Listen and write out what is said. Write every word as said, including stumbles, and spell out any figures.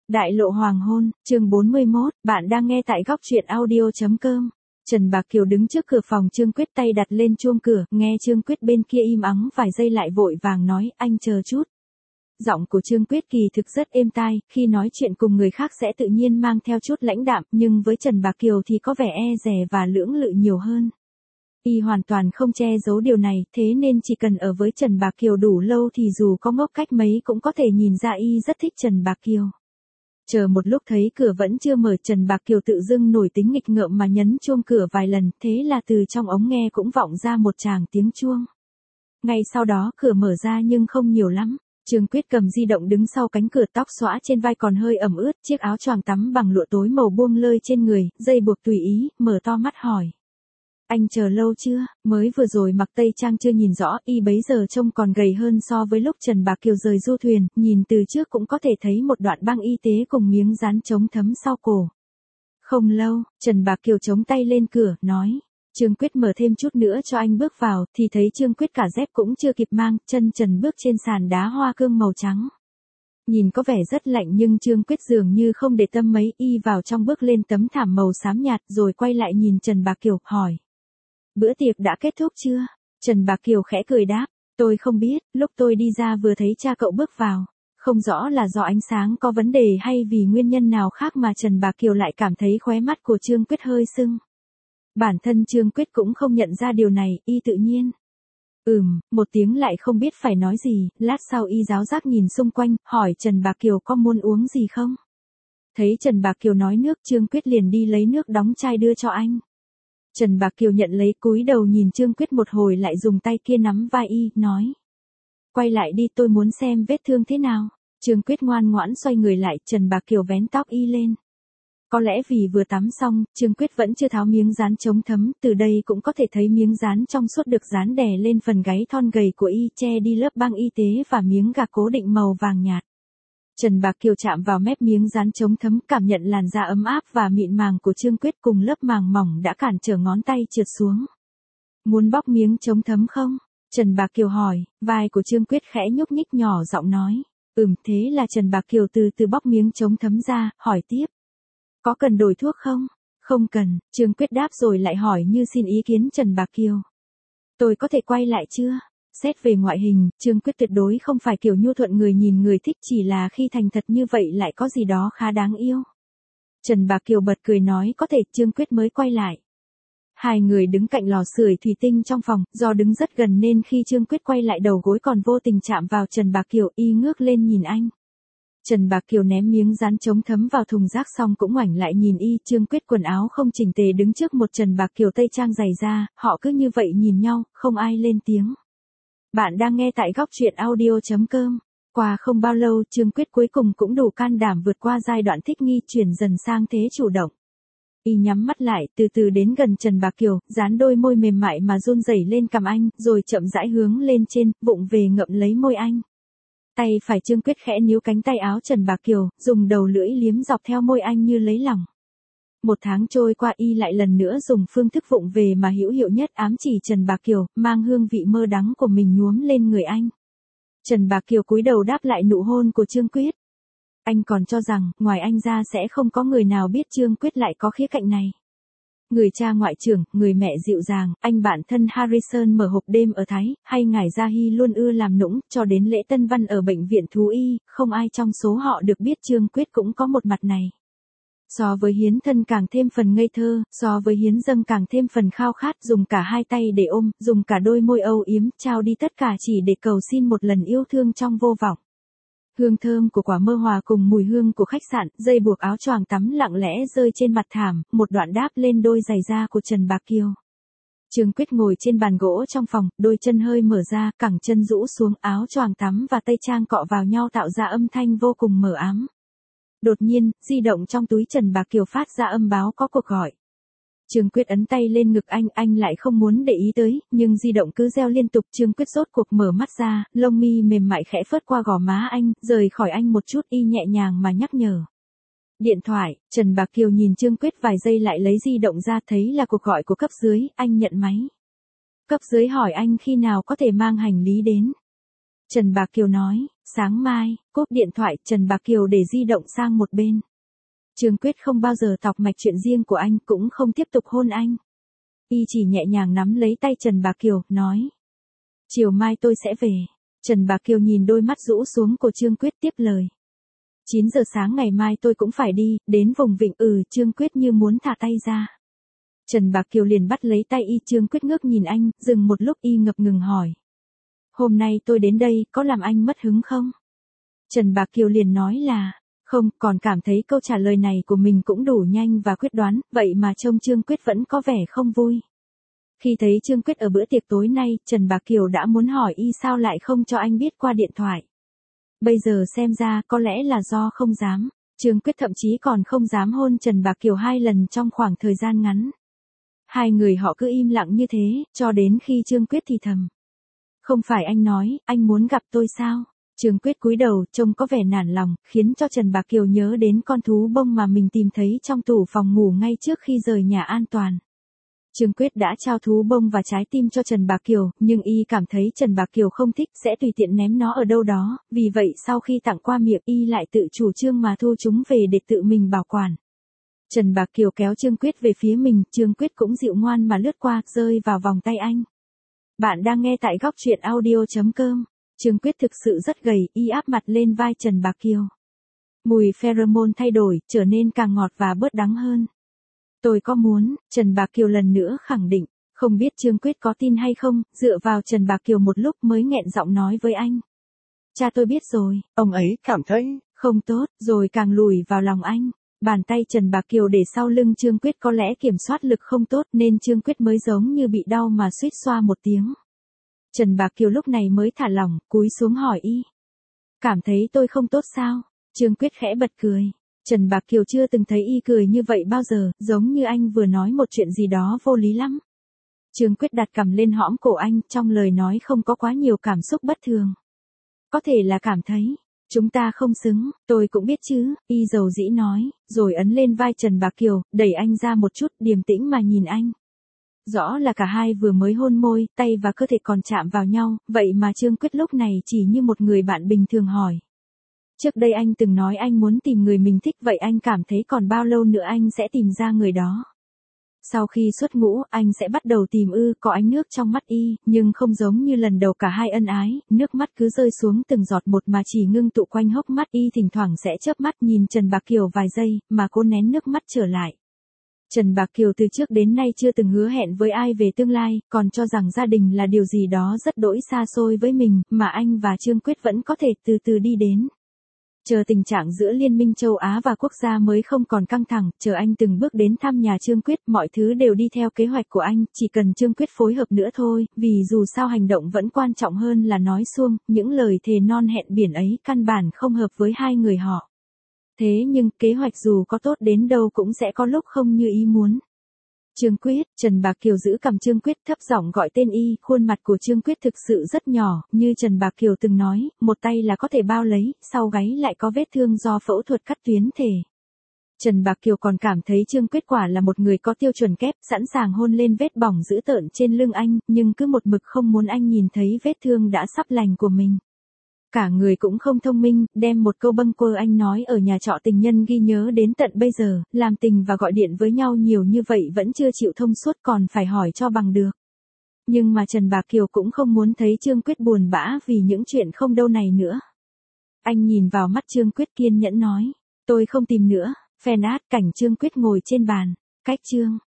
Đại lộ hoàng hôn, chương bốn mươi mốt, bạn đang nghe tại góc truyện audio chấm com. Trần Bạc Kiều đứng trước cửa phòng Trương Quyết, tay đặt lên chuông cửa, nghe Trương Quyết bên kia im ắng vài giây lại vội vàng nói, anh chờ chút. Giọng của Trương Quyết kỳ thực rất êm tai, khi nói chuyện cùng người khác sẽ tự nhiên mang theo chút lãnh đạm, nhưng với Trần Bạc Kiều thì có vẻ e dè và lưỡng lự nhiều hơn. Y hoàn toàn không che giấu điều này, thế nên chỉ cần ở với Trần Bạc Kiều đủ lâu thì dù có ngốc cách mấy cũng có thể nhìn ra Y rất thích Trần Bạc Kiều. Chờ một lúc thấy cửa vẫn chưa mở, Trần Bạc Kiều tự dưng nổi tính nghịch ngợm mà nhấn chuông cửa vài lần, thế là từ trong ống nghe cũng vọng ra một tràng tiếng chuông. Ngay sau đó cửa mở ra nhưng không nhiều lắm. Trương Quyết cầm di động đứng sau cánh cửa, tóc xõa trên vai còn hơi ẩm ướt, chiếc áo choàng tắm bằng lụa tối màu buông lơi trên người, dây buộc tùy ý, mở to mắt hỏi. Anh chờ lâu chưa? Mới vừa rồi mặc tây trang chưa nhìn rõ, Y bấy giờ trông còn gầy hơn so với lúc Trần Bạc Kiều rời du thuyền, nhìn từ trước cũng có thể thấy một đoạn băng y tế cùng miếng dán chống thấm sau cổ. Không lâu, Trần Bạc Kiều chống tay lên cửa, nói. Trương Quyết mở thêm chút nữa cho anh bước vào, thì thấy Trương Quyết cả dép cũng chưa kịp mang, chân trần bước trên sàn đá hoa cương màu trắng. Nhìn có vẻ rất lạnh nhưng Trương Quyết dường như không để tâm mấy, Y vào trong bước lên tấm thảm màu xám nhạt rồi quay lại nhìn Trần Bạc Kiều, hỏi. Bữa tiệc đã kết thúc chưa? Trần Bạc Kiều khẽ cười đáp, tôi không biết, lúc tôi đi ra vừa thấy cha cậu bước vào. Không rõ là do ánh sáng có vấn đề hay vì nguyên nhân nào khác mà Trần Bạc Kiều lại cảm thấy khóe mắt của Trương Quyết hơi sưng. Bản thân Trương Quyết cũng không nhận ra điều này, Y tự nhiên. Ừm, một tiếng lại không biết phải nói gì, lát sau Y giáo giác nhìn xung quanh, hỏi Trần Bạc Kiều có muốn uống gì không? Thấy Trần Bạc Kiều nói nước, Trương Quyết liền đi lấy nước đóng chai đưa cho anh. Trần Bạc Kiều nhận lấy, cúi đầu nhìn Trương Quyết một hồi lại dùng tay kia nắm vai Y, nói. Quay lại đi, tôi muốn xem vết thương thế nào. Trương Quyết ngoan ngoãn xoay người lại, Trần Bạc Kiều vén tóc Y lên. Có lẽ vì vừa tắm xong, Trương Quyết vẫn chưa tháo miếng dán chống thấm, từ đây cũng có thể thấy miếng dán trong suốt được dán đè lên phần gáy thon gầy của Y, che đi lớp băng y tế và miếng gạc cố định màu vàng nhạt. Trần Bạc Kiều chạm vào mép miếng dán chống thấm, cảm nhận làn da ấm áp và mịn màng của Trương Quyết cùng lớp màng mỏng đã cản trở ngón tay trượt xuống. Muốn bóc miếng chống thấm không? Trần Bạc Kiều hỏi, vai của Trương Quyết khẽ nhúc nhích, nhỏ giọng nói. Ừm, thế là Trần Bạc Kiều từ từ bóc miếng chống thấm ra, hỏi tiếp. Có cần đổi thuốc không? Không cần, Trương Quyết đáp rồi lại hỏi như xin ý kiến Trần Bạc Kiều. Tôi có thể quay lại chưa? Xét về ngoại hình, Trương Quyết tuyệt đối không phải kiểu nhu thuận người nhìn người thích, chỉ là khi thành thật như vậy lại có gì đó khá đáng yêu. Trần Bạc Kiều bật cười nói có thể, Trương Quyết mới quay lại. Hai người đứng cạnh lò sưởi thủy tinh trong phòng, do đứng rất gần nên khi Trương Quyết quay lại đầu gối còn vô tình chạm vào Trần Bạc Kiều, Y ngước lên nhìn anh. Trần Bạc Kiều ném miếng dán chống thấm vào thùng rác xong cũng ngoảnh lại nhìn Y, Trương Quyết quần áo không chỉnh tề đứng trước một Trần Bạc Kiều tây trang dày da, họ cứ như vậy nhìn nhau, không ai lên tiếng. Bạn đang nghe tại góc truyện audio chấm com. Qua không bao lâu, Trương Quyết cuối cùng cũng đủ can đảm vượt qua giai đoạn thích nghi, chuyển dần sang thế chủ động. Y nhắm mắt lại, từ từ đến gần Trần Bạc Kiều, dán đôi môi mềm mại mà run rẩy lên cằm anh, rồi chậm rãi hướng lên trên, vụng về ngậm lấy môi anh. Tay phải Trương Quyết khẽ níu cánh tay áo Trần Bạc Kiều, dùng đầu lưỡi liếm dọc theo môi anh như lấy lòng. Một tháng trôi qua, Y lại lần nữa dùng phương thức vụng về mà hữu hiệu nhất ám chỉ Trần Bạc Kiều, mang hương vị mơ đắng của mình nhuốm lên người anh. Trần Bạc Kiều cúi đầu đáp lại nụ hôn của Trương Quyết. Anh còn cho rằng, ngoài anh ra sẽ không có người nào biết Trương Quyết lại có khía cạnh này. Người cha ngoại trưởng, người mẹ dịu dàng, anh bạn thân Harrison mở hộp đêm ở Thái, hay ngài Gia Hy luôn ưa làm nũng, cho đến lễ tân văn ở bệnh viện thú y, không ai trong số họ được biết Trương Quyết cũng có một mặt này. So với hiến thân càng thêm phần ngây thơ, so với hiến dâng càng thêm phần khao khát, dùng cả hai tay để ôm, dùng cả đôi môi âu yếm, trao đi tất cả chỉ để cầu xin một lần yêu thương trong vô vọng. Hương thơm của quả mơ hòa cùng mùi hương của khách sạn, dây buộc áo choàng tắm lặng lẽ rơi trên mặt thảm, một đoạn đáp lên đôi giày da của Trần Bạc Kiều. Trương Quyết ngồi trên bàn gỗ trong phòng, đôi chân hơi mở ra, cẳng chân rũ xuống, áo choàng tắm và tây trang cọ vào nhau tạo ra âm thanh vô cùng mờ ám. Đột nhiên, di động trong túi Trần Bạc Kiều phát ra âm báo có cuộc gọi. Trương Quyết ấn tay lên ngực anh, anh lại không muốn để ý tới, nhưng di động cứ reo liên tục. Trương Quyết rốt cuộc mở mắt ra, lông mi mềm mại khẽ phớt qua gò má anh, rời khỏi anh một chút, Y nhẹ nhàng mà nhắc nhở. Điện thoại, Trần Bạc Kiều nhìn Trương Quyết vài giây lại lấy di động ra, thấy là cuộc gọi của cấp dưới, anh nhận máy. Cấp dưới hỏi anh khi nào có thể mang hành lý đến. Trần Bạc Kiều nói, sáng mai, cúp điện thoại, Trần Bạc Kiều để di động sang một bên. Trương Quyết không bao giờ tọc mạch chuyện riêng của anh, cũng không tiếp tục hôn anh. Y chỉ nhẹ nhàng nắm lấy tay Trần Bạc Kiều, nói. Chiều mai tôi sẽ về. Trần Bạc Kiều nhìn đôi mắt rũ xuống của Trương Quyết tiếp lời. chín giờ sáng ngày mai tôi cũng phải đi, đến vùng vịnh. Ừ, Trương Quyết như muốn thả tay ra. Trần Bạc Kiều liền bắt lấy tay y. Trương Quyết ngước nhìn anh, dừng một lúc y ngập ngừng hỏi. Hôm nay tôi đến đây, có làm anh mất hứng không? Trần Bạc Kiều liền nói là, không, còn cảm thấy câu trả lời này của mình cũng đủ nhanh và quyết đoán, vậy mà trông Trương Quyết vẫn có vẻ không vui. Khi thấy Trương Quyết ở bữa tiệc tối nay, Trần Bạc Kiều đã muốn hỏi y sao lại không cho anh biết qua điện thoại. Bây giờ xem ra có lẽ là do không dám. Trương Quyết thậm chí còn không dám hôn Trần Bạc Kiều hai lần trong khoảng thời gian ngắn. Hai người họ cứ im lặng như thế, cho đến khi Trương Quyết thì thầm. Không phải anh nói, anh muốn gặp tôi sao? Trương Quyết cúi đầu, trông có vẻ nản lòng, khiến cho Trần Bạc Kiều nhớ đến con thú bông mà mình tìm thấy trong tủ phòng ngủ ngay trước khi rời nhà an toàn. Trương Quyết đã trao thú bông và trái tim cho Trần Bạc Kiều, nhưng y cảm thấy Trần Bạc Kiều không thích, sẽ tùy tiện ném nó ở đâu đó, vì vậy sau khi tặng qua miệng y lại tự chủ trương mà thu chúng về để tự mình bảo quản. Trần Bạc Kiều kéo Trương Quyết về phía mình, Trương Quyết cũng dịu ngoan mà lướt qua, rơi vào vòng tay anh. Bạn đang nghe tại góc truyện audio chấm com. Trương Quyết thực sự rất gầy, y áp mặt lên vai Trần Bạc Kiều. Mùi pheromone thay đổi, trở nên càng ngọt và bớt đắng hơn. Tôi có muốn, Trần Bạc Kiều lần nữa khẳng định, không biết Trương Quyết có tin hay không, dựa vào Trần Bạc Kiều một lúc mới nghẹn giọng nói với anh. Cha tôi biết rồi, ông ấy cảm thấy không tốt, rồi càng lùi vào lòng anh. Bàn tay Trần Bạc Kiều để sau lưng Trương Quyết có lẽ kiểm soát lực không tốt nên Trương Quyết mới giống như bị đau mà suýt xoa một tiếng. Trần Bạc Kiều lúc này mới thả lỏng, cúi xuống hỏi y. Cảm thấy tôi không tốt sao? Trương Quyết khẽ bật cười. Trần Bạc Kiều chưa từng thấy y cười như vậy bao giờ, giống như anh vừa nói một chuyện gì đó vô lý lắm. Trương Quyết đặt cằm lên hõm cổ anh, trong lời nói không có quá nhiều cảm xúc bất thường. Có thể là cảm thấy, chúng ta không xứng, tôi cũng biết chứ, y dầu dĩ nói, rồi ấn lên vai Trần Bạc Kiều, đẩy anh ra một chút, điềm tĩnh mà nhìn anh. Rõ là cả hai vừa mới hôn môi, tay và cơ thể còn chạm vào nhau, vậy mà Trương Quyết lúc này chỉ như một người bạn bình thường hỏi. Trước đây anh từng nói anh muốn tìm người mình thích, vậy anh cảm thấy còn bao lâu nữa anh sẽ tìm ra người đó? Sau khi xuất ngũ, anh sẽ bắt đầu tìm ư? Có ánh nước trong mắt y, nhưng không giống như lần đầu cả hai ân ái, nước mắt cứ rơi xuống từng giọt một mà chỉ ngưng tụ quanh hốc mắt y, thỉnh thoảng sẽ chớp mắt nhìn Trần Bạc Kiều vài giây, mà cô nén nước mắt trở lại. Trần Bạc Kiều từ trước đến nay chưa từng hứa hẹn với ai về tương lai, còn cho rằng gia đình là điều gì đó rất đỗi xa xôi với mình, mà anh và Trương Quyết vẫn có thể từ từ đi đến. Chờ tình trạng giữa Liên minh châu Á và quốc gia mới không còn căng thẳng, chờ anh từng bước đến thăm nhà Trương Quyết, mọi thứ đều đi theo kế hoạch của anh, chỉ cần Trương Quyết phối hợp nữa thôi, vì dù sao hành động vẫn quan trọng hơn là nói suông, những lời thề non hẹn biển ấy căn bản không hợp với hai người họ. Thế nhưng, kế hoạch dù có tốt đến đâu cũng sẽ có lúc không như ý muốn. Trương Quyết, Trần Bạc Kiều giữ cằm Trương Quyết, thấp giọng gọi tên y, khuôn mặt của Trương Quyết thực sự rất nhỏ, như Trần Bạc Kiều từng nói, một tay là có thể bao lấy, sau gáy lại có vết thương do phẫu thuật cắt tuyến thể. Trần Bạc Kiều còn cảm thấy Trương Quyết quả là một người có tiêu chuẩn kép, sẵn sàng hôn lên vết bỏng dữ tợn trên lưng anh, nhưng cứ một mực không muốn anh nhìn thấy vết thương đã sắp lành của mình. Cả người cũng không thông minh, đem một câu bâng quơ anh nói ở nhà trọ tình nhân ghi nhớ đến tận bây giờ, làm tình và gọi điện với nhau nhiều như vậy vẫn chưa chịu thông suốt, còn phải hỏi cho bằng được. Nhưng mà Trần Bạc Kiều cũng không muốn thấy Trương Quyết buồn bã vì những chuyện không đâu này nữa. Anh nhìn vào mắt Trương Quyết kiên nhẫn nói, tôi không tìm nữa. Phen át cảnh Trương Quyết ngồi trên bàn, cách chương.